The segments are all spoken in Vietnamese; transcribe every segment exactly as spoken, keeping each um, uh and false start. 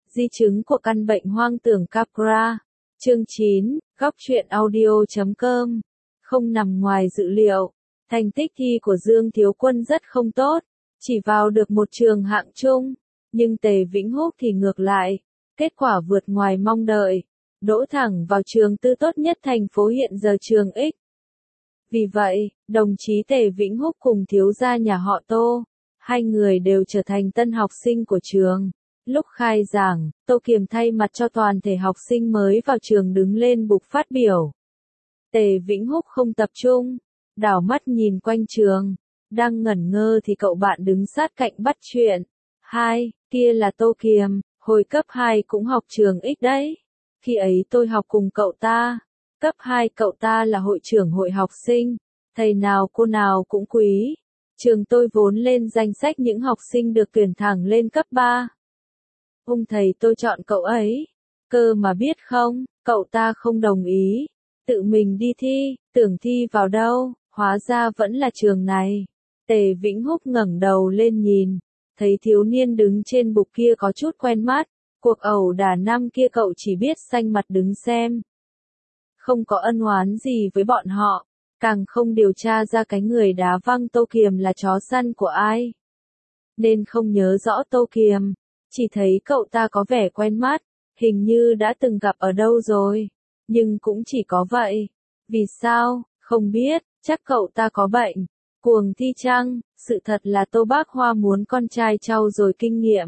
Di chứng của căn bệnh hoang tưởng Capra. Chương chín, góc truyện audio chấm com. Không nằm ngoài dự liệu, thành tích thi của Dương Thiếu Quân rất không tốt, chỉ vào được một trường hạng trung, nhưng Tề Vĩnh Húc thì ngược lại, kết quả vượt ngoài mong đợi, đỗ thẳng vào trường tư tốt nhất thành phố hiện giờ trường X. Vì vậy, đồng chí Tề Vĩnh Húc cùng thiếu gia nhà họ Tô, hai người đều trở thành tân học sinh của trường. Lúc khai giảng, Tô Kiềm thay mặt cho toàn thể học sinh mới vào trường đứng lên bục phát biểu. Tề Vĩnh Húc không tập trung, đảo mắt nhìn quanh trường, đang ngẩn ngơ thì cậu bạn đứng sát cạnh bắt chuyện. Hai, kia là Tô Kiềm, hồi cấp hai cũng học trường X đấy. Khi ấy tôi học cùng cậu ta. Cấp hai cậu ta là hội trưởng hội học sinh, thầy nào cô nào cũng quý. Trường tôi vốn lên danh sách những học sinh được tuyển thẳng lên cấp ba. Ông thầy tôi chọn cậu ấy, cơ mà biết không, cậu ta không đồng ý, tự mình đi thi, tưởng thi vào đâu, hóa ra vẫn là trường này. Tề Vĩnh Húc ngẩng đầu lên nhìn, thấy thiếu niên đứng trên bục kia có chút quen mắt, cuộc ẩu đả năm kia cậu chỉ biết xanh mặt đứng xem. Không có ân oán gì với bọn họ, càng không điều tra ra cái người đá văng Tô Kiềm là chó săn của ai. Nên không nhớ rõ Tô Kiềm, chỉ thấy cậu ta có vẻ quen mắt, hình như đã từng gặp ở đâu rồi, nhưng cũng chỉ có vậy. Vì sao, không biết, chắc cậu ta có bệnh, cuồng thi chăng, sự thật là Tô Bác Hoa muốn con trai trau dồi kinh nghiệm,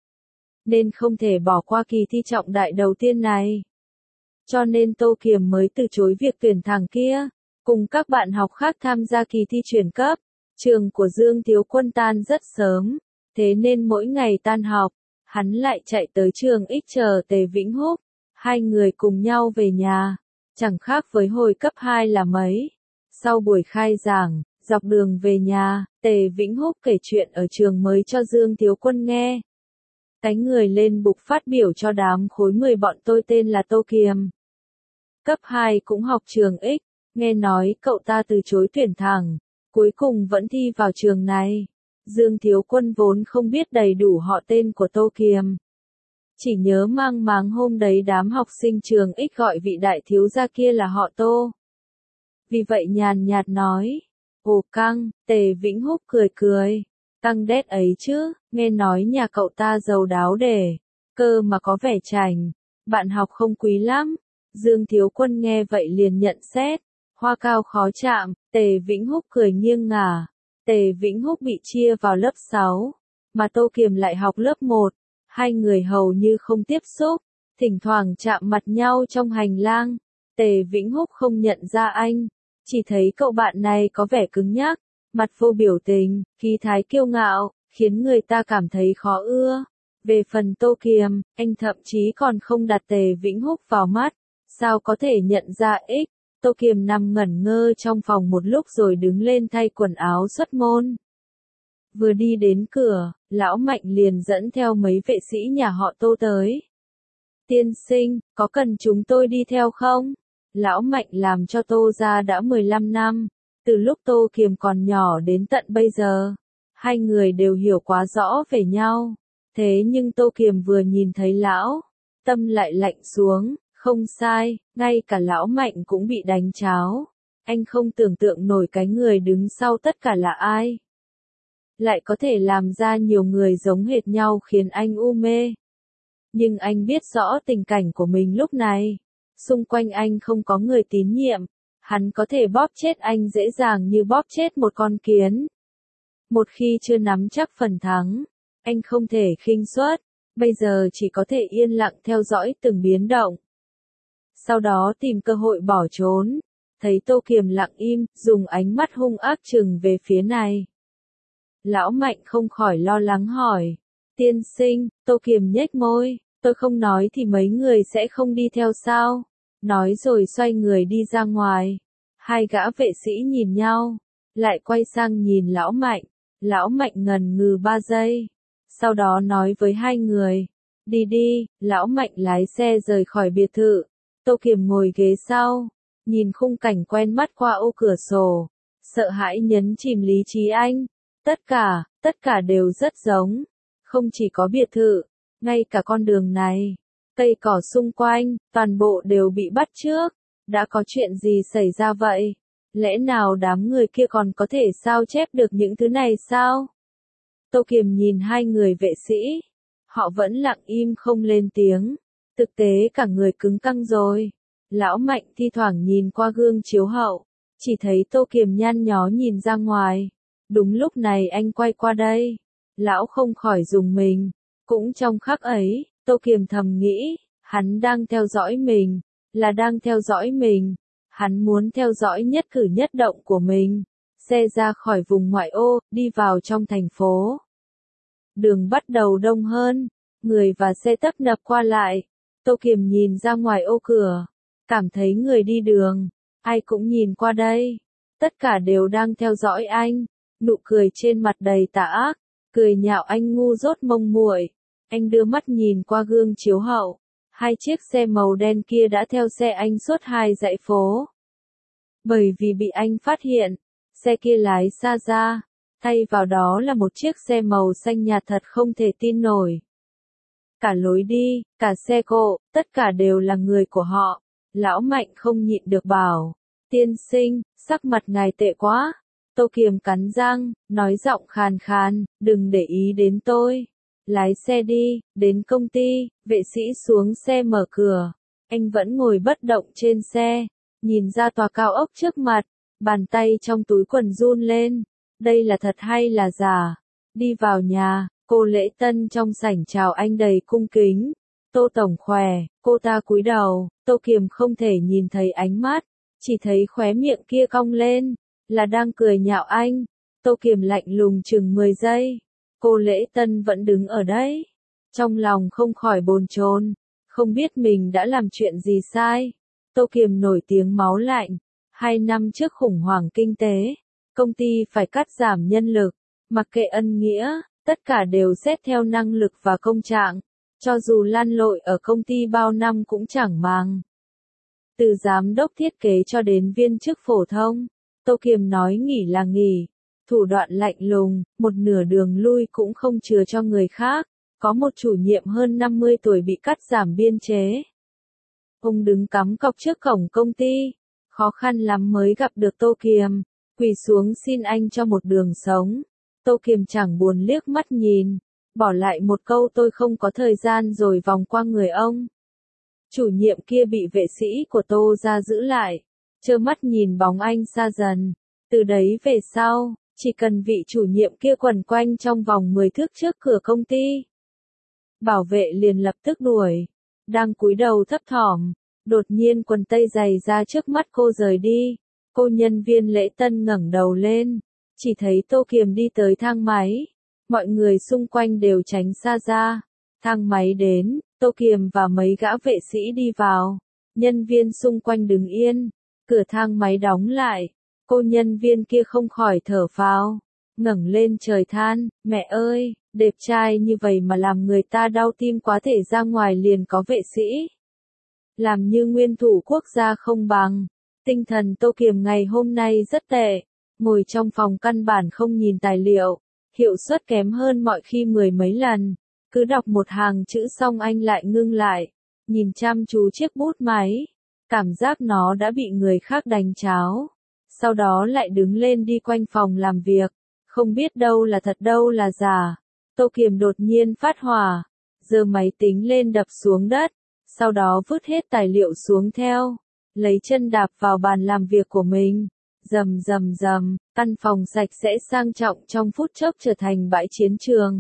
nên không thể bỏ qua kỳ thi trọng đại đầu tiên này. Cho nên Tô Kiềm mới từ chối việc tuyển thẳng kia, cùng các bạn học khác tham gia kỳ thi chuyển cấp. Trường của Dương Thiếu Quân tan rất sớm, thế nên mỗi ngày tan học, hắn lại chạy tới trường X chờ Tề Vĩnh Húc, hai người cùng nhau về nhà, chẳng khác với hồi cấp hai là mấy. Sau buổi khai giảng, dọc đường về nhà, Tề Vĩnh Húc kể chuyện ở trường mới cho Dương Thiếu Quân nghe. Cái người lên bục phát biểu cho đám khối mười bọn tôi tên là Tô Kiềm. Cấp hai cũng học trường X, nghe nói cậu ta từ chối tuyển thẳng, cuối cùng vẫn thi vào trường này. Dương Thiếu Quân vốn không biết đầy đủ họ tên của Tô Kiềm, chỉ nhớ mang máng hôm đấy đám học sinh trường X gọi vị đại thiếu gia kia là họ Tô. Vì vậy nhàn nhạt nói, ồ căng, Tề Vĩnh Húc cười cười, căng đét ấy chứ, nghe nói nhà cậu ta giàu đáo để, cơ mà có vẻ chảnh, bạn học không quý lắm. Dương Thiếu Quân nghe vậy liền nhận xét, hoa cao khó chạm. Tề Vĩnh Húc cười nghiêng ngả. Tề Vĩnh Húc bị chia vào lớp sáu, mà Tô Kiềm lại học lớp một, hai người hầu như không tiếp xúc, thỉnh thoảng chạm mặt nhau trong hành lang. Tề Vĩnh Húc không nhận ra anh, chỉ thấy cậu bạn này có vẻ cứng nhắc, mặt vô biểu tình, khí thái kiêu ngạo, khiến người ta cảm thấy khó ưa. Về phần Tô Kiềm, anh thậm chí còn không đặt Tề Vĩnh Húc vào mắt, sao có thể nhận ra X. Tô Kiềm nằm ngẩn ngơ trong phòng một lúc rồi đứng lên thay quần áo xuất môn. Vừa đi đến cửa, lão Mạnh liền dẫn theo mấy vệ sĩ nhà họ Tô tới. Tiên sinh, có cần chúng tôi đi theo không? Lão Mạnh làm cho Tô gia đã mười lăm năm, từ lúc Tô Kiềm còn nhỏ đến tận bây giờ. Hai người đều hiểu quá rõ về nhau. Thế nhưng Tô Kiềm vừa nhìn thấy lão, tâm lại lạnh xuống. Không sai, ngay cả lão Mạnh cũng bị đánh tráo. Anh không tưởng tượng nổi cái người đứng sau tất cả là ai. Lại có thể làm ra nhiều người giống hệt nhau khiến anh u mê. Nhưng anh biết rõ tình cảnh của mình lúc này. Xung quanh anh không có người tín nhiệm. Hắn có thể bóp chết anh dễ dàng như bóp chết một con kiến. Một khi chưa nắm chắc phần thắng, anh không thể khinh suất. Bây giờ chỉ có thể yên lặng theo dõi từng biến động. Sau đó tìm cơ hội bỏ trốn, thấy Tô Kiềm lặng im, dùng ánh mắt hung ác trừng về phía này. Lão Mạnh không khỏi lo lắng hỏi, tiên sinh, Tô Kiềm nhếch môi, tôi không nói thì mấy người sẽ không đi theo sao? Nói rồi xoay người đi ra ngoài. Hai gã vệ sĩ nhìn nhau, lại quay sang nhìn Lão Mạnh. Lão Mạnh ngần ngừ ba giây, sau đó nói với hai người, đi đi. Lão Mạnh lái xe rời khỏi biệt thự. Tô Kiềm ngồi ghế sau, nhìn khung cảnh quen mắt qua ô cửa sổ, sợ hãi nhấn chìm lý trí anh. Tất cả, tất cả đều rất giống. Không chỉ có biệt thự, ngay cả con đường này, cây cỏ xung quanh, toàn bộ đều bị bắt chước. Đã có chuyện gì xảy ra vậy? Lẽ nào đám người kia còn có thể sao chép được những thứ này sao? Tô Kiềm nhìn hai người vệ sĩ. Họ vẫn lặng im không lên tiếng. Thực tế cả người cứng căng rồi. Lão Mạnh thi thoảng nhìn qua gương chiếu hậu. Chỉ thấy Tô Kiềm nhăn nhó nhìn ra ngoài. Đúng lúc này anh quay qua đây. Lão không khỏi rùng mình. Cũng trong khắc ấy, Tô Kiềm thầm nghĩ, hắn đang theo dõi mình. Là đang theo dõi mình. Hắn muốn theo dõi nhất cử nhất động của mình. Xe ra khỏi vùng ngoại ô, đi vào trong thành phố. Đường bắt đầu đông hơn. Người và xe tấp nập qua lại. Tô Kiềm nhìn ra ngoài ô cửa. Cảm thấy người đi đường. Ai cũng nhìn qua đây. Tất cả đều đang theo dõi anh. Nụ cười trên mặt đầy tà ác. Cười nhạo anh ngu dốt mông muội. Anh đưa mắt nhìn qua gương chiếu hậu. Hai chiếc xe màu đen kia đã theo xe anh suốt hai dãy phố. Bởi vì bị anh phát hiện, xe kia lái xa ra. Thay vào đó là một chiếc xe màu xanh nhạt thật không thể tin nổi. Cả lối đi, cả xe cộ, tất cả đều là người của họ. Lão Mạnh không nhịn được bảo. Tiên sinh, sắc mặt ngài tệ quá. Tô Kiềm cắn răng, nói giọng khàn khàn, đừng để ý đến tôi. Lái xe đi, đến công ty, vệ sĩ xuống xe mở cửa. Anh vẫn ngồi bất động trên xe, nhìn ra tòa cao ốc trước mặt, bàn tay trong túi quần run lên. Đây là thật hay là giả? Đi vào nhà, cô Lễ Tân trong sảnh chào anh đầy cung kính. Tô Tổng khỏe, cô ta cúi đầu, Tô Kiềm không thể nhìn thấy ánh mắt, chỉ thấy khóe miệng kia cong lên, là đang cười nhạo anh. Tô Kiềm lạnh lùng chừng mười giây. Cô Lễ Tân vẫn đứng ở đấy. Trong lòng không khỏi bồn chồn, không biết mình đã làm chuyện gì sai. Tô Kiềm nổi tiếng máu lạnh. Hai năm trước khủng hoảng kinh tế, công ty phải cắt giảm nhân lực, mặc kệ ân nghĩa, tất cả đều xét theo năng lực và công trạng. Cho dù lăn lội ở công ty bao năm cũng chẳng màng. Từ giám đốc thiết kế cho đến viên chức phổ thông, Tô Kiềm nói nghỉ là nghỉ. Thủ đoạn lạnh lùng, một nửa đường lui cũng không chừa cho người khác. Có một chủ nhiệm hơn năm mươi tuổi bị cắt giảm biên chế. Ông đứng cắm cọc trước cổng công ty. Khó khăn lắm mới gặp được Tô Kiềm. Quỳ xuống xin anh cho một đường sống. Tô Kiềm chẳng buồn liếc mắt nhìn. Bỏ lại một câu tôi không có thời gian rồi vòng qua người ông. Chủ nhiệm kia bị vệ sĩ của Tô ra giữ lại. Trơ mắt nhìn bóng anh xa dần. Từ đấy về sau, chỉ cần vị chủ nhiệm kia quẩn quanh trong vòng mười thước trước cửa công ty. Bảo vệ liền lập tức đuổi. Đang cúi đầu thấp thỏm, đột nhiên quần tây giày ra trước mắt cô rời đi. Cô nhân viên Lễ Tân ngẩng đầu lên, chỉ thấy Tô Kiềm đi tới thang máy. Mọi người xung quanh đều tránh xa ra. Thang máy đến, Tô Kiềm và mấy gã vệ sĩ đi vào. Nhân viên xung quanh đứng yên. Cửa thang máy đóng lại. Cô nhân viên kia không khỏi thở phào, ngẩng lên trời than, mẹ ơi, đẹp trai như vậy mà làm người ta đau tim quá, thể ra ngoài liền có vệ sĩ. Làm như nguyên thủ quốc gia không bằng. Tinh thần Tô Kiềm ngày hôm nay rất tệ, ngồi trong phòng căn bản không nhìn tài liệu, hiệu suất kém hơn mọi khi mười mấy lần. Cứ đọc một hàng chữ xong anh lại ngưng lại, nhìn chăm chú chiếc bút máy, cảm giác nó đã bị người khác đánh tráo. Sau đó lại đứng lên đi quanh phòng làm việc, không biết đâu là thật đâu là giả. Tô Kiềm đột nhiên phát hỏa, giơ máy tính lên đập xuống đất, sau đó vứt hết tài liệu xuống theo, lấy chân đạp vào bàn làm việc của mình. Rầm rầm rầm, căn phòng sạch sẽ sang trọng trong phút chốc trở thành bãi chiến trường.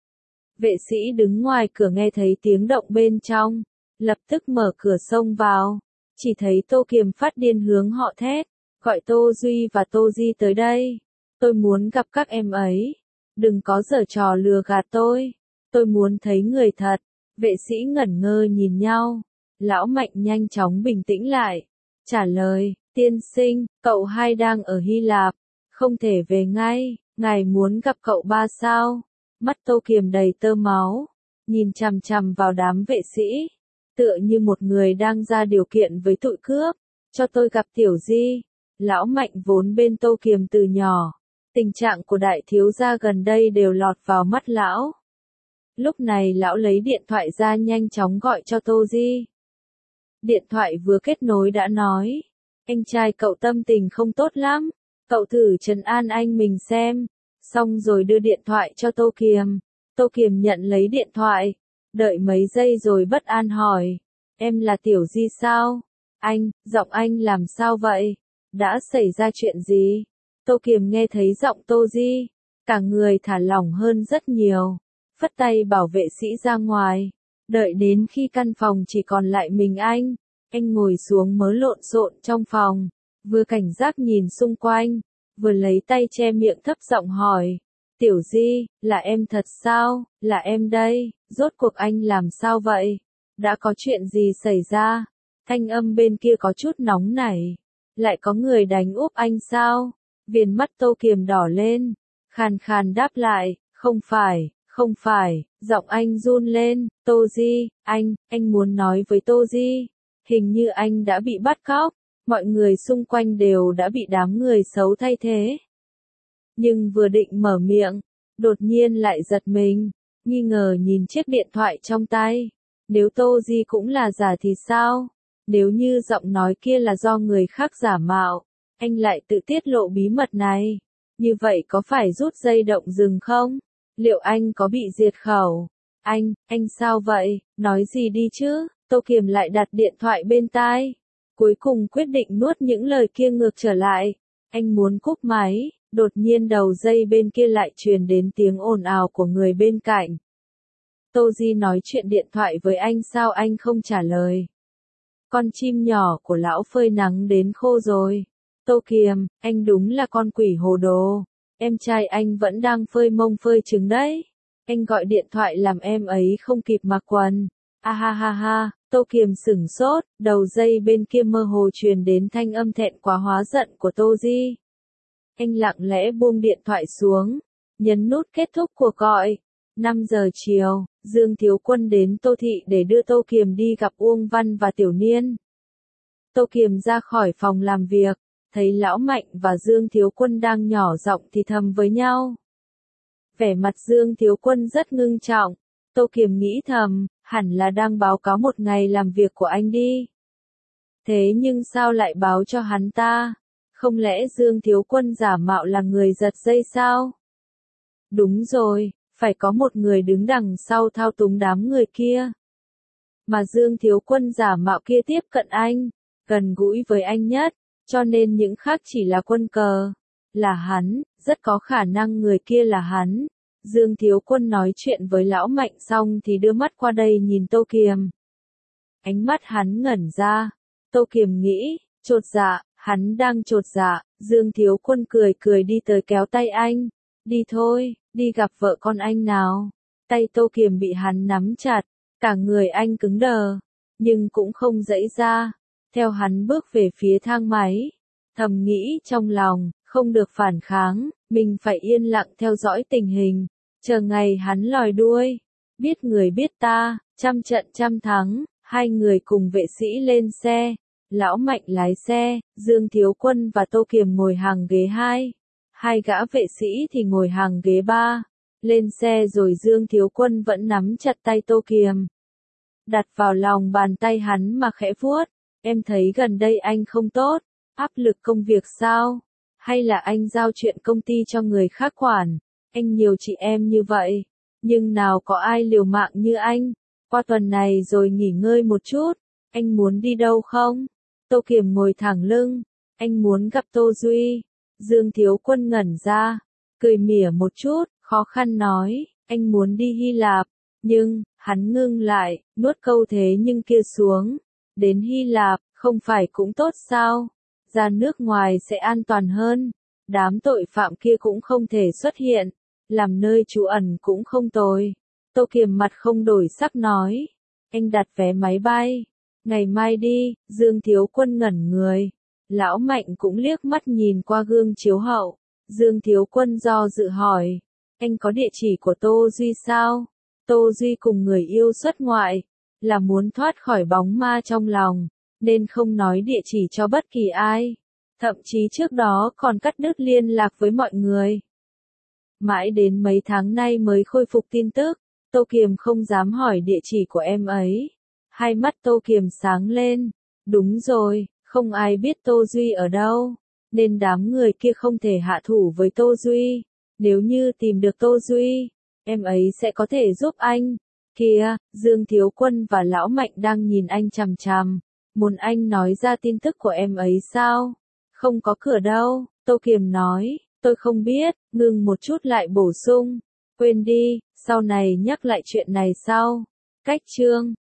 Vệ sĩ đứng ngoài cửa nghe thấy tiếng động bên trong, lập tức mở cửa xông vào, chỉ thấy Tô Kiềm phát điên hướng họ thét. Gọi Tô Duy và Tô Di tới đây. Tôi muốn gặp các em ấy. Đừng có giở trò lừa gạt tôi. Tôi muốn thấy người thật. Vệ sĩ ngẩn ngơ nhìn nhau. Lão Mạnh nhanh chóng bình tĩnh lại. Trả lời, tiên sinh, cậu hai đang ở Hy Lạp. Không thể về ngay. Ngài muốn gặp cậu ba sao? Mắt Tô Kiềm đầy tơ máu. Nhìn chằm chằm vào đám vệ sĩ. Tựa như một người đang ra điều kiện với tụi cướp. Cho tôi gặp Tiểu Di. Lão Mạnh vốn bên Tô Kiềm từ nhỏ. Tình trạng của đại thiếu gia gần đây đều lọt vào mắt lão. Lúc này lão lấy điện thoại ra nhanh chóng gọi cho Tô Di. Điện thoại vừa kết nối đã nói, anh trai cậu tâm tình không tốt lắm, cậu thử trấn an anh mình xem, xong rồi đưa điện thoại cho Tô Kiềm. Tô Kiềm nhận lấy điện thoại, đợi mấy giây rồi bất an hỏi, em là Tiểu Di sao? Anh, giọng anh làm sao vậy? Đã xảy ra chuyện gì? Tô Kiềm nghe thấy giọng Tô Di, cả người thả lỏng hơn rất nhiều, phất tay bảo vệ sĩ ra ngoài, đợi đến khi căn phòng chỉ còn lại mình anh, anh ngồi xuống mớ lộn xộn trong phòng, vừa cảnh giác nhìn xung quanh, vừa lấy tay che miệng thấp giọng hỏi, Tiểu Di, là em thật sao? Là em đây, rốt cuộc anh làm sao vậy? Đã có chuyện gì xảy ra? Thanh âm bên kia có chút nóng nảy, lại có người đánh úp anh sao? Viền mắt Tô Kiềm đỏ lên, khàn khàn đáp lại, không phải, không phải, giọng anh run lên, Tô Di, anh, anh muốn nói với Tô Di, hình như anh đã bị bắt cóc, mọi người xung quanh đều đã bị đám người xấu thay thế. Nhưng vừa định mở miệng, đột nhiên lại giật mình, nghi ngờ nhìn chiếc điện thoại trong tay, nếu Tô Di cũng là giả thì sao? Nếu như giọng nói kia là do người khác giả mạo, anh lại tự tiết lộ bí mật này, như vậy có phải rút dây động rừng không? Liệu anh có bị diệt khẩu? Anh, anh sao vậy? Nói gì đi chứ? Tô Kiềm lại đặt điện thoại bên tai, cuối cùng quyết định nuốt những lời kia ngược trở lại. Anh muốn cúp máy, đột nhiên đầu dây bên kia lại truyền đến tiếng ồn ào của người bên cạnh. Tô Di nói chuyện điện thoại với anh sao anh không trả lời? Con chim nhỏ của lão phơi nắng đến khô rồi. Tô Kiềm, anh đúng là con quỷ hồ đồ. Em trai anh vẫn đang phơi mông phơi trứng đấy. Anh gọi điện thoại làm em ấy không kịp mặc quần. A ha ha ha, Tô Kiềm sửng sốt, đầu dây bên kia mơ hồ truyền đến thanh âm thẹn quá hóa giận của Tô Di. Anh lặng lẽ buông điện thoại xuống, nhấn nút kết thúc cuộc gọi. năm giờ chiều, Dương Thiếu Quân đến Tô Thị để đưa Tô Kiềm đi gặp Uông Văn và Tiểu Niên. Tô Kiềm ra khỏi phòng làm việc, thấy Lão Mạnh và Dương Thiếu Quân đang nhỏ giọng thì thầm với nhau. Vẻ mặt Dương Thiếu Quân rất ngưng trọng, Tô Kiềm nghĩ thầm, hẳn là đang báo cáo một ngày làm việc của anh đi. Thế nhưng sao lại báo cho hắn ta? Không lẽ Dương Thiếu Quân giả mạo là người giật dây sao? Đúng rồi, phải có một người đứng đằng sau thao túng đám người kia. Mà Dương Thiếu Quân giả mạo kia tiếp cận anh, gần gũi với anh nhất, cho nên những khác chỉ là quân cờ. Là hắn, rất có khả năng người kia là hắn. Dương Thiếu Quân nói chuyện với Lão Mạnh xong thì đưa mắt qua đây nhìn Tô Kiềm. Ánh mắt hắn ngẩn ra, Tô Kiềm nghĩ, chột dạ, hắn đang chột dạ. Dương Thiếu Quân cười cười đi tới kéo tay anh, đi thôi, đi gặp vợ con anh nào. Tay Tô Kiềm bị hắn nắm chặt, cả người anh cứng đờ, nhưng cũng không giãy ra. Theo hắn bước về phía thang máy, thầm nghĩ trong lòng, không được phản kháng, mình phải yên lặng theo dõi tình hình, chờ ngày hắn lòi đuôi. Biết người biết ta, trăm trận trăm thắng. Hai người cùng vệ sĩ lên xe, Lão Mạnh lái xe, Dương Thiếu Quân và Tô Kiềm ngồi hàng ghế hai. Hai gã vệ sĩ thì ngồi hàng ghế ba. Lên xe rồi Dương Thiếu Quân vẫn nắm chặt tay Tô Kiềm, đặt vào lòng bàn tay hắn mà khẽ vuốt. Em thấy gần đây anh không tốt, áp lực công việc sao? Hay là anh giao chuyện công ty cho người khác quản? Anh nhiều chị em như vậy, nhưng nào có ai liều mạng như anh. Qua tuần này rồi nghỉ ngơi một chút, anh muốn đi đâu không? Tô Kiềm ngồi thẳng lưng, anh muốn gặp Tô Duy. Dương Thiếu Quân ngẩn ra, cười mỉa một chút, khó khăn nói, anh muốn đi Hy Lạp. Nhưng, hắn ngưng lại, nuốt câu thế nhưng kia xuống. Đến Hy Lạp, không phải cũng tốt sao? Ra nước ngoài sẽ an toàn hơn. Đám tội phạm kia cũng không thể xuất hiện. Làm nơi trú ẩn cũng không tồi. Tô Kiềm mặt không đổi sắc nói. Anh đặt vé máy bay. Ngày mai đi. Dương Thiếu Quân ngẩn người. Lão Mạnh cũng liếc mắt nhìn qua gương chiếu hậu. Dương Thiếu Quân do dự hỏi. Anh có địa chỉ của Tô Duy sao? Tô Duy cùng người yêu xuất ngoại. Là muốn thoát khỏi bóng ma trong lòng. Nên không nói địa chỉ cho bất kỳ ai. Thậm chí trước đó còn cắt đứt liên lạc với mọi người. Mãi đến mấy tháng nay mới khôi phục tin tức. Tô Kiềm không dám hỏi địa chỉ của em ấy. Hai mắt Tô Kiềm sáng lên. Đúng rồi, không ai biết Tô Duy ở đâu, nên đám người kia không thể hạ thủ với Tô Duy. Nếu như tìm được Tô Duy, em ấy sẽ có thể giúp anh. Kìa, Dương Thiếu Quân và Lão Mạnh đang nhìn anh chằm chằm. Muốn anh nói ra tin tức của em ấy sao? Không có cửa đâu, Tô Kiềm nói, tôi không biết, ngừng một chút lại bổ sung. Quên đi, sau này nhắc lại chuyện này sau. Cách chương